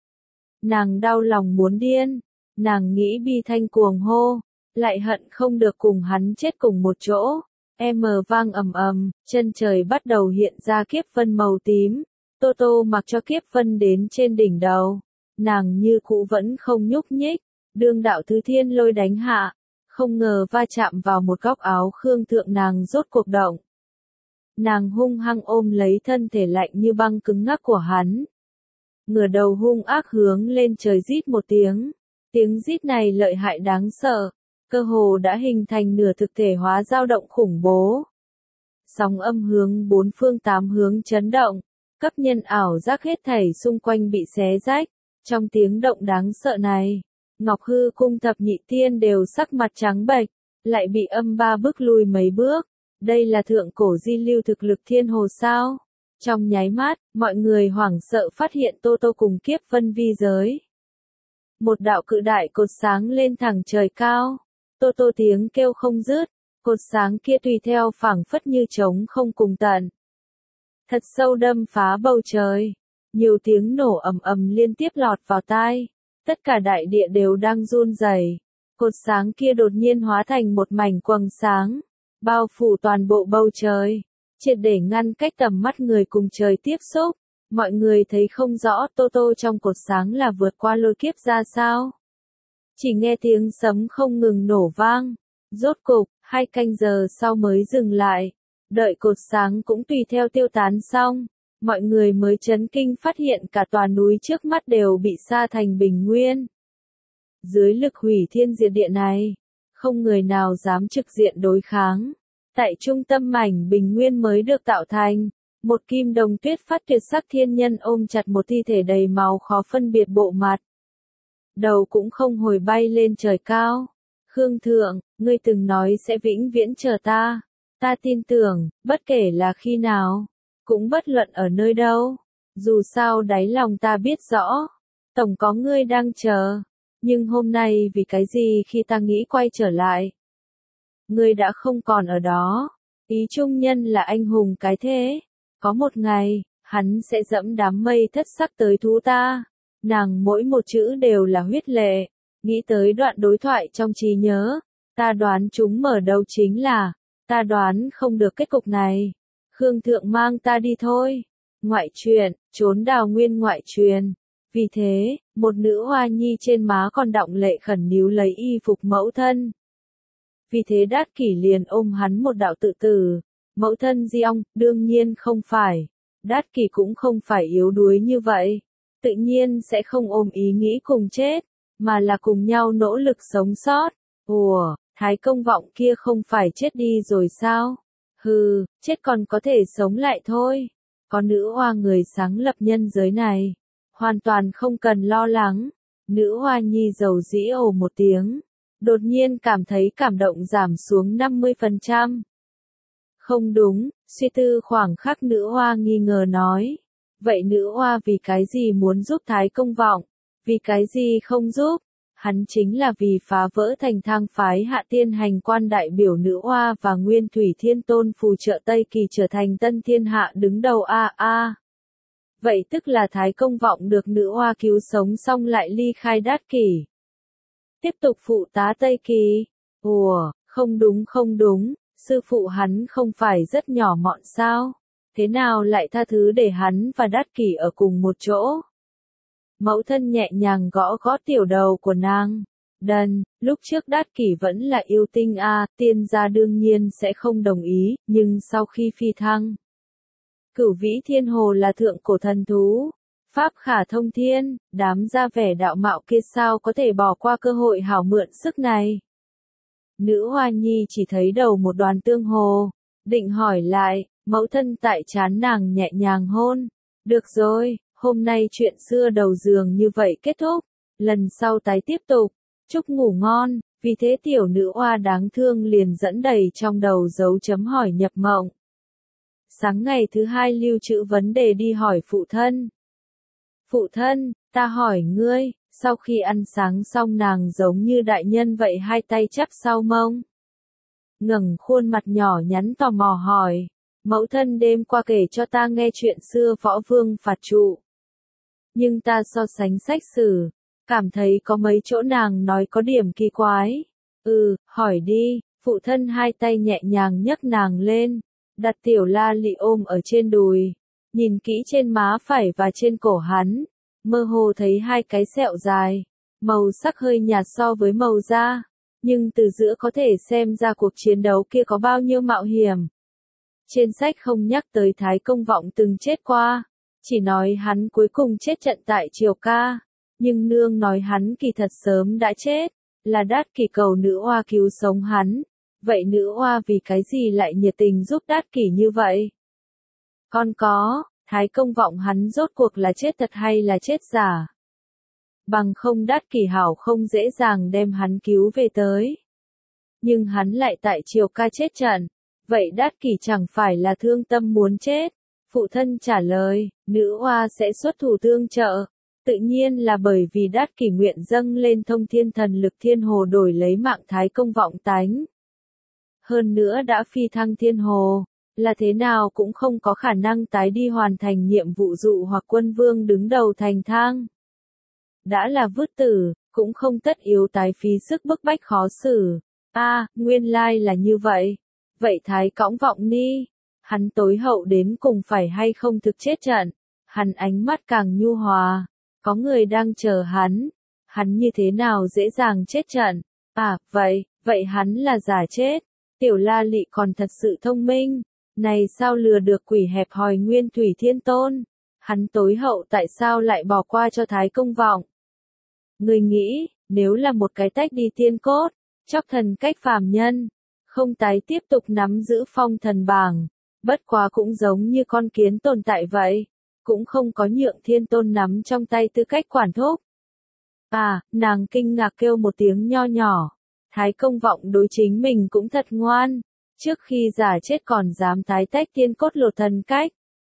Nàng đau lòng muốn điên, nàng nghĩ bi thanh cuồng hô, lại hận không được cùng hắn chết cùng một chỗ. Em vang ầm ầm, chân trời bắt đầu hiện ra kiếp vân màu tím. Tô Tô mặc cho kiếp vân đến trên đỉnh đầu, nàng như cũ vẫn không nhúc nhích, đương đạo thứ thiên lôi đánh hạ, không ngờ va chạm vào một góc áo Khương Thượng nàng rốt cuộc động. Nàng hung hăng ôm lấy thân thể lạnh như băng cứng ngắc của hắn. Ngửa đầu hung ác hướng lên trời rít một tiếng, tiếng rít này lợi hại đáng sợ, cơ hồ đã hình thành nửa thực thể hóa dao động khủng bố. Sóng âm hướng bốn phương tám hướng chấn động. Cấp nhân ảo giác hết thảy xung quanh bị xé rách, trong tiếng động đáng sợ này, Ngọc Hư cung thập nhị tiên đều sắc mặt trắng bệch, lại bị âm ba bước lui mấy bước, đây là thượng cổ di lưu thực lực thiên hồ sao? Trong nháy mắt, mọi người hoảng sợ phát hiện Tô Tô cùng kiếp vân vi giới. Một đạo cự đại cột sáng lên thẳng trời cao, Tô Tô tiếng kêu không dứt, cột sáng kia tùy theo phảng phất như trống không cùng tận. Thật sâu đâm phá bầu trời, nhiều tiếng nổ ầm ầm liên tiếp lọt vào tai, tất cả đại địa đều đang run rẩy. Cột sáng kia đột nhiên hóa thành một mảnh quầng sáng, bao phủ toàn bộ bầu trời, triệt để ngăn cách tầm mắt người cùng trời tiếp xúc. Mọi người thấy không rõ Tô Tô trong cột sáng là vượt qua lôi kiếp ra sao. Chỉ nghe tiếng sấm không ngừng nổ vang, rốt cục, hai canh giờ sau mới dừng lại. Đợi cột sáng cũng tùy theo tiêu tán xong, mọi người mới chấn kinh phát hiện cả tòa núi trước mắt đều bị sa thành bình nguyên. Dưới lực hủy thiên diệt địa này, không người nào dám trực diện đối kháng. Tại trung tâm mảnh bình nguyên mới được tạo thành, một kim đồng tuyết phát tuyệt sắc thiên nhân ôm chặt một thi thể đầy máu khó phân biệt bộ mặt. Đầu cũng không hồi bay lên trời cao. Khương Thượng, ngươi từng nói sẽ vĩnh viễn chờ ta. Ta tin tưởng, bất kể là khi nào, cũng bất luận ở nơi đâu, dù sao đáy lòng ta biết rõ, tổng có ngươi đang chờ, nhưng hôm nay vì cái gì khi ta nghĩ quay trở lại, ngươi đã không còn ở đó. Ý trung nhân là anh hùng cái thế, có một ngày, hắn sẽ dẫm đám mây thất sắc tới thú ta. Nàng mỗi một chữ đều là huyết lệ, nghĩ tới đoạn đối thoại trong trí nhớ, ta đoán chúng mở đầu chính là, ta đoán không được kết cục này. Khương Thượng mang ta đi thôi. Ngoại truyền, trốn đào nguyên ngoại truyền. Vì thế, một nữ hoa nhi trên má còn đọng lệ khẩn níu lấy y phục mẫu thân. Vì thế Đát Kỷ liền ôm hắn một đạo tự tử. Mẫu thân Di Ong, đương nhiên không phải. Đát Kỷ cũng không phải yếu đuối như vậy. Tự nhiên sẽ không ôm ý nghĩ cùng chết, mà là cùng nhau nỗ lực sống sót. Ủa, Thái Công Vọng kia không phải chết đi rồi sao? Hừ, chết còn có thể sống lại thôi. Có nữ hoa người sáng lập nhân giới này, hoàn toàn không cần lo lắng. Nữ hoa nhi dầu dĩ ồ một tiếng, đột nhiên cảm thấy cảm động giảm xuống năm mươi phần trăm. Không đúng, suy tư khoảng khắc nữ hoa nghi ngờ nói. Vậy nữ hoa vì cái gì muốn giúp Thái Công Vọng? Vì cái gì không giúp? Hắn chính là vì phá vỡ thành thang phái hạ tiên hành quan đại biểu nữ hoa và nguyên thủy thiên tôn phù trợ Tây Kỳ trở thành tân thiên hạ đứng đầu a a. Vậy tức là Thái Công Vọng được nữ hoa cứu sống xong lại ly khai Đát Kỷ. Tiếp tục phụ tá Tây Kỳ. Ủa, không đúng không đúng, sư phụ hắn không phải rất nhỏ mọn sao? Thế nào lại tha thứ để hắn và Đát Kỷ ở cùng một chỗ? Mẫu thân nhẹ nhàng gõ gõ tiểu đầu của nàng. Đần, lúc trước Đát Kỷ vẫn là yêu tinh a, tiên gia đương nhiên sẽ không đồng ý, nhưng sau khi phi thăng, Cửu Vĩ Thiên Hồ là thượng cổ thần thú, pháp khả thông thiên, đám gia vẻ đạo mạo kia sao có thể bỏ qua cơ hội hảo mượn sức này. Nữ hoa nhi chỉ thấy đầu một đoàn tương hồ, định hỏi lại, mẫu thân tại trán nàng nhẹ nhàng hôn. Được rồi, Hôm nay chuyện xưa đầu giường như vậy kết thúc, lần sau tái tiếp tục. Chúc ngủ ngon, vì thế tiểu nữ oa đáng thương liền dẫn đầy trong đầu dấu chấm hỏi nhập mộng. Sáng ngày thứ hai lưu trữ vấn đề đi hỏi phụ thân. Phụ thân, ta hỏi ngươi, sau khi ăn sáng xong nàng giống như đại nhân vậy hai tay chắp sau mông. Ngẩng khuôn mặt nhỏ nhắn tò mò hỏi, mẫu thân đêm qua kể cho ta nghe chuyện xưa võ vương phạt trụ. Nhưng ta so sánh sách sử, cảm thấy có mấy chỗ nàng nói có điểm kỳ quái. Ừ, hỏi đi, phụ thân hai tay nhẹ nhàng nhấc nàng lên, đặt tiểu la lị ôm ở trên đùi, nhìn kỹ trên má phải và trên cổ hắn, mơ hồ thấy hai cái sẹo dài, màu sắc hơi nhạt so với màu da, nhưng từ giữa có thể xem ra cuộc chiến đấu kia có bao nhiêu mạo hiểm. Trên sách không nhắc tới Thái Công Vọng từng chết qua, chỉ nói hắn cuối cùng chết trận tại Triều Ca, nhưng nương nói hắn kỳ thật sớm đã chết, là Đát Kỷ cầu nữ oa cứu sống hắn. Vậy nữ oa vì cái gì lại nhiệt tình giúp Đát Kỷ như vậy? Con có, Thái Công Vọng hắn rốt cuộc là chết thật hay là chết giả? Bằng không Đát Kỷ hảo không dễ dàng đem hắn cứu về tới. Nhưng hắn lại tại Triều Ca chết trận, vậy Đát Kỷ chẳng phải là thương tâm muốn chết? Phụ thân trả lời, nữ oa sẽ xuất thủ tương trợ. Tự nhiên là bởi vì Đát Kỷ nguyện dâng lên thông thiên thần lực thiên hồ đổi lấy mạng Thái Công Vọng tánh. Hơn nữa đã phi thăng thiên hồ, là thế nào cũng không có khả năng tái đi hoàn thành nhiệm vụ dụ hoặc quân vương đứng đầu thành thang. Đã là vứt tử, cũng không tất yếu tái phí sức bức bách khó xử. A, à, nguyên lai là như vậy. Vậy Thái Cõng Vọng ni, hắn tối hậu đến cùng phải hay không thực chết trận? Hắn ánh mắt càng nhu hòa. Có người đang chờ hắn. Hắn như thế nào dễ dàng chết trận? À, vậy, vậy hắn là giả chết. Tiểu La Lị còn thật sự thông minh. Này sao lừa được quỷ hẹp hòi Nguyên Thủy Thiên Tôn? Hắn tối hậu tại sao lại bỏ qua cho Thái Công Vọng? Người nghĩ, nếu là một cái tách đi tiên cốt, chóc thần cách phàm nhân, không tái tiếp tục nắm giữ phong thần bảng, bất quá cũng giống như con kiến tồn tại vậy, cũng không có nhượng Thiên Tôn nắm trong tay tư cách quản thúc. À, nàng kinh ngạc kêu một tiếng nho nhỏ. Thái Công Vọng đối chính mình cũng thật ngoan, trước khi giả chết còn dám tái tách tiên cốt lột thần cách.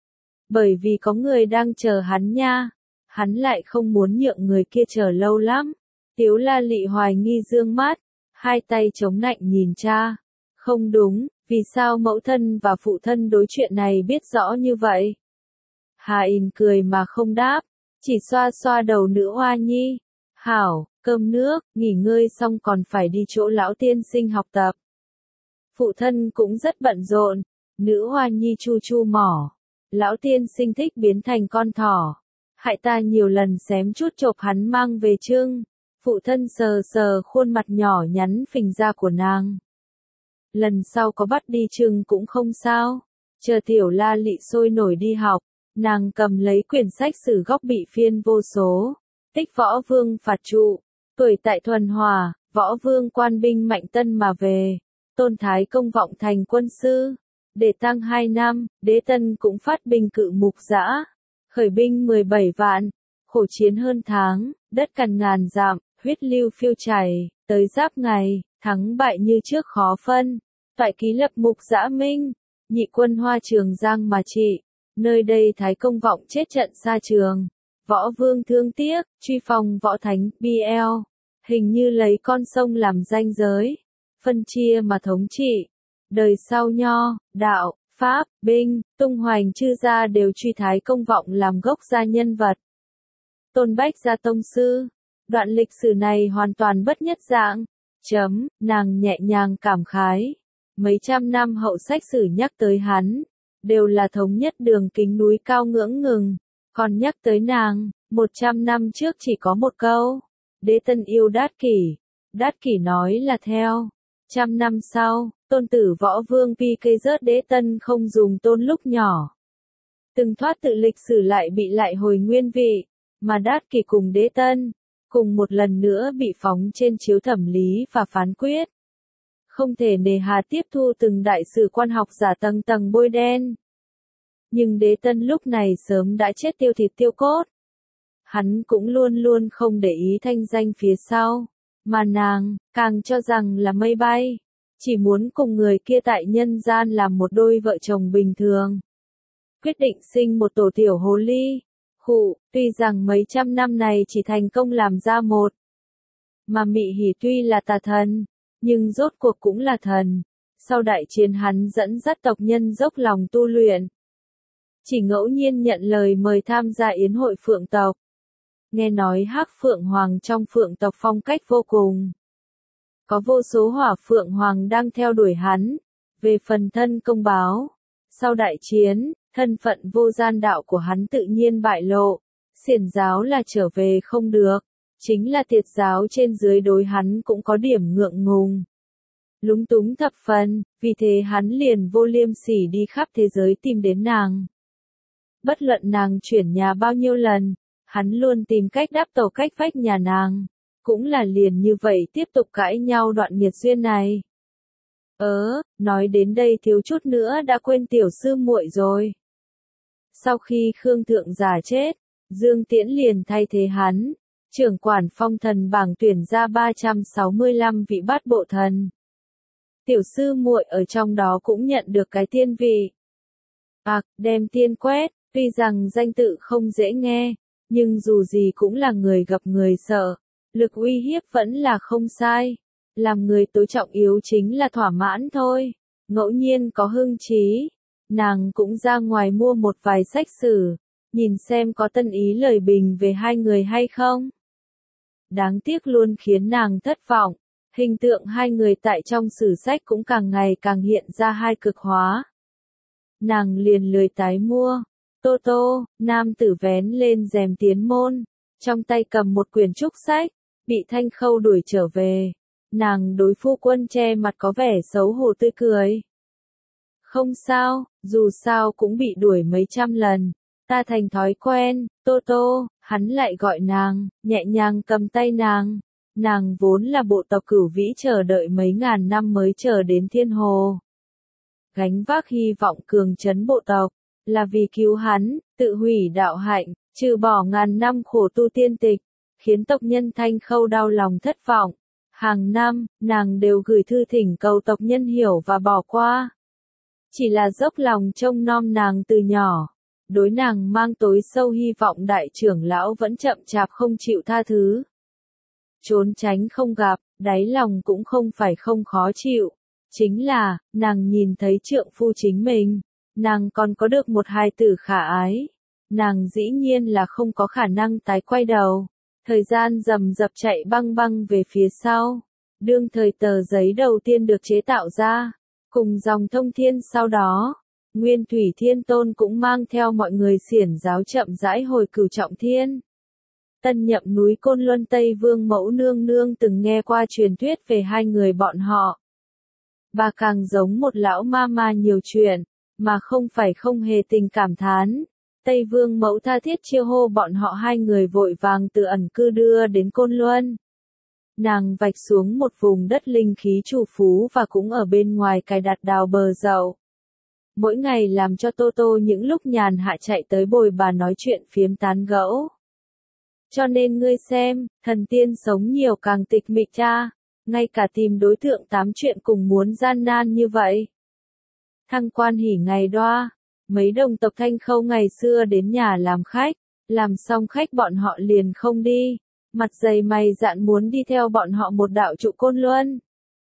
Bởi vì có người đang chờ hắn nha, hắn lại không muốn nhượng người kia chờ lâu lắm. Tiếu La Lị hoài nghi dương mắt, hai tay chống nạnh nhìn cha. Không đúng, vì sao mẫu thân và phụ thân đối chuyện này biết rõ như vậy? Hà In cười mà không đáp, chỉ xoa xoa đầu nữ oa nhi. Hảo, cơm nước, nghỉ ngơi xong còn phải đi chỗ lão tiên sinh học tập. Phụ thân cũng rất bận rộn, nữ oa nhi chu chu mỏ. Lão tiên sinh thích biến thành con thỏ. Hại ta nhiều lần xém chút chộp hắn mang về trưng. Phụ thân sờ sờ khuôn mặt nhỏ nhắn phình ra của nàng. Lần sau có bắt đi trưng cũng không sao. Chờ tiểu La Lị sôi nổi đi học, nàng cầm lấy quyển sách sử góc bị phiên vô số. Tích võ vương phạt trụ, tuổi tại thuần hòa, võ vương quan binh mạnh tân mà về. Tôn Thái Công Vọng thành quân sư. Để tăng hai năm, đế tân cũng phát binh cự mục dã. Khởi binh mười bảy vạn, khổ chiến hơn tháng, đất cằn ngàn dặm, huyết lưu phiêu chảy, tới giáp ngày, thắng bại như trước khó phân. Toại ký lập mục dã minh, nhị quân Hoa Trường Giang mà trị, nơi đây Thái Công Vọng chết trận xa trường. Võ vương thương tiếc, truy phong võ thánh, bê lờ, hình như lấy con sông làm ranh giới, phân chia mà thống trị. Đời sau nho, đạo, pháp, binh, tung hoành chư gia đều truy Thái Công Vọng làm gốc gia nhân vật. Tôn Bách gia tông sư, đoạn lịch sử này hoàn toàn bất nhất dạng. Chấm, nàng nhẹ nhàng cảm khái. Mấy trăm năm hậu sách sử nhắc tới hắn, đều là thống nhất đường kính núi cao ngưỡng ngừng. Còn nhắc tới nàng, một trăm năm trước chỉ có một câu. Đế tân yêu Đát Kỷ. Đát Kỷ nói là theo. Trăm năm sau, tôn tử võ vương pi cây rớt đế tân không dùng tôn lúc nhỏ. Từng thoát tự lịch sử lại bị lại hồi nguyên vị, mà Đát Kỷ cùng đế tân, cùng một lần nữa bị phóng trên chiếu thẩm lý và phán quyết. Không thể nề hà tiếp thu từng đại sử quan học giả tầng tầng bôi đen. nhưng Đế Tân lúc này sớm đã chết tiêu thịt tiêu cốt. Hắn cũng luôn luôn không để ý thanh danh phía sau, mà nàng, càng cho rằng là mây bay, chỉ muốn cùng người kia tại nhân gian làm một đôi vợ chồng bình thường. Quyết định sinh một tổ tiểu hồ ly, khụ, tuy rằng mấy trăm năm này chỉ thành công làm ra một. Mà Mị Hỉ tuy là tà thần, nhưng rốt cuộc cũng là thần. Sau đại chiến hắn dẫn dắt tộc nhân dốc lòng tu luyện. Chỉ ngẫu nhiên nhận lời mời tham gia yến hội phượng tộc. Nghe nói Hắc Phượng Hoàng trong phượng tộc phong cách vô cùng. Có vô số hỏa phượng hoàng đang theo đuổi hắn. Về phần thân công báo, sau đại chiến, thân phận vô gian đạo của hắn tự nhiên bại lộ. Xiển giáo là trở về không được. Chính là Tiệt giáo trên dưới đối hắn cũng có điểm ngượng ngùng. Lúng túng thập phần, vì thế hắn liền vô liêm sỉ đi khắp thế giới tìm đến nàng. Bất luận nàng chuyển nhà bao nhiêu lần, hắn luôn tìm cách đáp tổ cách vách nhà nàng. Cũng là liền như vậy tiếp tục cãi nhau đoạn nghiệt duyên này. Ớ, nói đến đây thiếu chút nữa đã quên tiểu sư muội rồi. Sau khi Khương Thượng giả chết, Dương Tiễn liền thay thế hắn. Trưởng quản phong thần bảng tuyển ra ba trăm sáu mươi lăm vị bát bộ thần. Tiểu sư muội ở trong đó cũng nhận được cái tiên vị. À, đem tiên quét, tuy rằng danh tự không dễ nghe, nhưng dù gì cũng là người gặp người sợ. Lực uy hiếp vẫn là không sai. Làm người tối trọng yếu chính là thỏa mãn thôi. Ngẫu nhiên có hưng trí. Nàng cũng ra ngoài mua một vài sách sử. Nhìn xem có tân ý lời bình về hai người hay không. Đáng tiếc luôn khiến nàng thất vọng. Hình tượng hai người tại trong sử sách cũng càng ngày càng hiện ra hai cực hóa. Nàng liền lười tái mua. Tô Tô, nam tử vén lên rèm tiến môn. Trong tay cầm một quyển trúc sách. Bị Thanh Khâu đuổi trở về. Nàng đối phu quân che mặt có vẻ xấu hổ tươi cười. Không sao, dù sao cũng bị đuổi mấy trăm lần. Ta thành thói quen, Tô Tô, hắn lại gọi nàng, nhẹ nhàng cầm tay nàng. Nàng vốn là bộ tộc Cửu Vĩ chờ đợi mấy ngàn năm mới chờ đến Thiên Hồ. Gánh vác hy vọng cường trấn bộ tộc, là vì cứu hắn, tự hủy đạo hạnh, trừ bỏ ngàn năm khổ tu tiên tịch, khiến tộc nhân Thanh Khâu đau lòng thất vọng. Hàng năm, nàng đều gửi thư thỉnh cầu tộc nhân hiểu và bỏ qua. Chỉ là dốc lòng trông nom nàng từ nhỏ. Đối nàng mang tối sâu hy vọng đại trưởng lão vẫn chậm chạp không chịu tha thứ. Trốn tránh không gặp, đáy lòng cũng không phải không khó chịu. Chính là, nàng nhìn thấy trượng phu chính mình. Nàng còn có được một hài tử khả ái. Nàng dĩ nhiên là không có khả năng tái quay đầu. Thời gian rầm rập chạy băng băng về phía sau. Đương thời tờ giấy đầu tiên được chế tạo ra. Cùng dòng thông thiên sau đó. Nguyên Thủy Thiên Tôn cũng mang theo mọi người xiển giáo chậm rãi hồi Cửu Trọng Thiên. Tân nhậm núi Côn Luân Tây Vương Mẫu Nương Nương từng nghe qua truyền thuyết về hai người bọn họ. Bà càng giống một lão ma ma nhiều chuyện, mà không phải không hề tình cảm thán. Tây Vương Mẫu tha thiết chiêu hô bọn họ hai người vội vàng từ ẩn cư đưa đến Côn Luân. Nàng vạch xuống một vùng đất linh khí trù phú và cũng ở bên ngoài cài đặt đào bờ dậu. Mỗi ngày làm cho Tô Tô những lúc nhàn hạ chạy tới bồi bà nói chuyện phiếm tán gẫu. Cho nên ngươi xem, thần tiên sống nhiều càng tịch mịch cha, ngay cả tìm đối tượng tám chuyện cùng muốn gian nan như vậy. Thăng quan hỉ ngày đoa, mấy đồng tộc Thanh Khâu ngày xưa đến nhà làm khách, làm xong khách bọn họ liền không đi, mặt dày mày dạn muốn đi theo bọn họ một đạo trụ Côn Luân.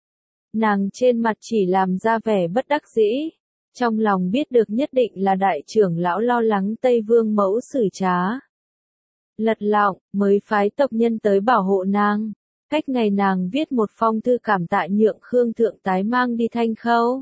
Nàng trên mặt chỉ làm ra vẻ bất đắc dĩ. Trong lòng biết được nhất định là đại trưởng lão lo lắng Tây Vương Mẫu xử trá. Lật lọng, mới phái tộc nhân tới bảo hộ nàng. Cách ngày nàng viết một phong thư cảm tạ nhượng Khương Thượng tái mang đi Thanh Khâu.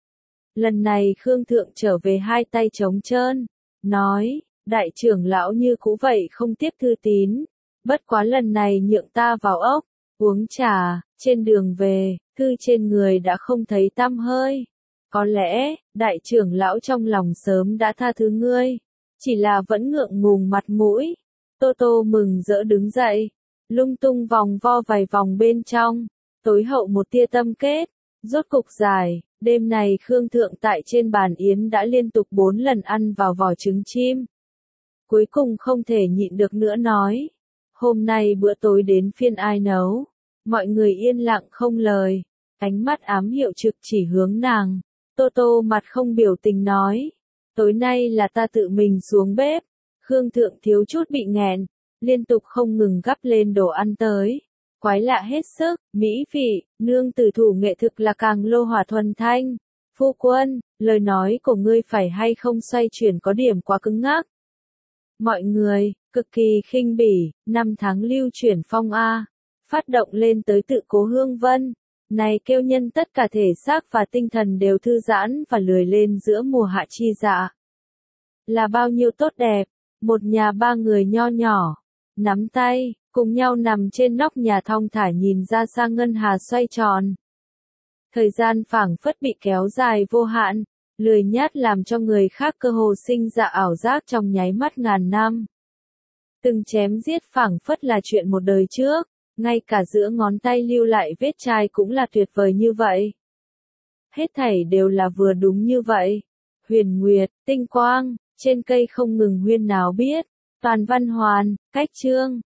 Lần này Khương Thượng trở về hai tay trống trơn. Nói, đại trưởng lão như cũ vậy không tiếp thư tín. Bất quá lần này nhượng ta vào ốc, uống trà, trên đường về, thư trên người đã không thấy tăm hơi. Có lẽ, đại trưởng lão trong lòng sớm đã tha thứ ngươi, chỉ là vẫn ngượng ngùng mặt mũi. Tô Tô mừng rỡ đứng dậy, lung tung vòng vo vài vòng bên trong, tối hậu một tia tâm kết, Rốt cục dài, đêm này Khương Thượng tại trên bàn yến đã liên tục bốn lần ăn vào vỏ trứng chim. Cuối cùng không thể nhịn được nữa nói. Hôm nay bữa tối đến phiên ai nấu? Mọi người yên lặng không lời. Ánh mắt ám hiệu trực chỉ hướng nàng. Tô Tô mặt không biểu tình nói. Tối nay là ta tự mình xuống bếp. Khương Thượng thiếu chút bị nghẹn. Liên tục không ngừng gắp lên đồ ăn tới. Quái lạ hết sức, mỹ vị, nương tử thủ nghệ thực là càng lô hỏa thuần thanh. Phu quân, lời nói của ngươi phải hay không xoay chuyển có điểm quá cứng ngắc. Mọi người, cực kỳ khinh bỉ, năm tháng lưu chuyển phong A. Phát động lên tới tự cố hương vân. Này kêu nhân tất cả thể xác và tinh thần đều thư giãn và lười lên giữa mùa hạ chi dạ. Là bao nhiêu tốt đẹp, một nhà ba người nho nhỏ, nắm tay, cùng nhau nằm trên nóc nhà thong thả nhìn ra xa ngân hà xoay tròn. Thời gian phảng phất bị kéo dài vô hạn, lười nhát làm cho người khác cơ hồ sinh ra ảo giác trong nháy mắt ngàn năm. Từng chém giết phảng phất là chuyện một đời trước, ngay cả giữa ngón tay lưu lại vết chai cũng là tuyệt vời như vậy. Hết thảy đều là vừa đúng như vậy. Huyền nguyệt, tinh quang, trên cây không ngừng huyên náo biết, toàn văn hoàn, cách chương.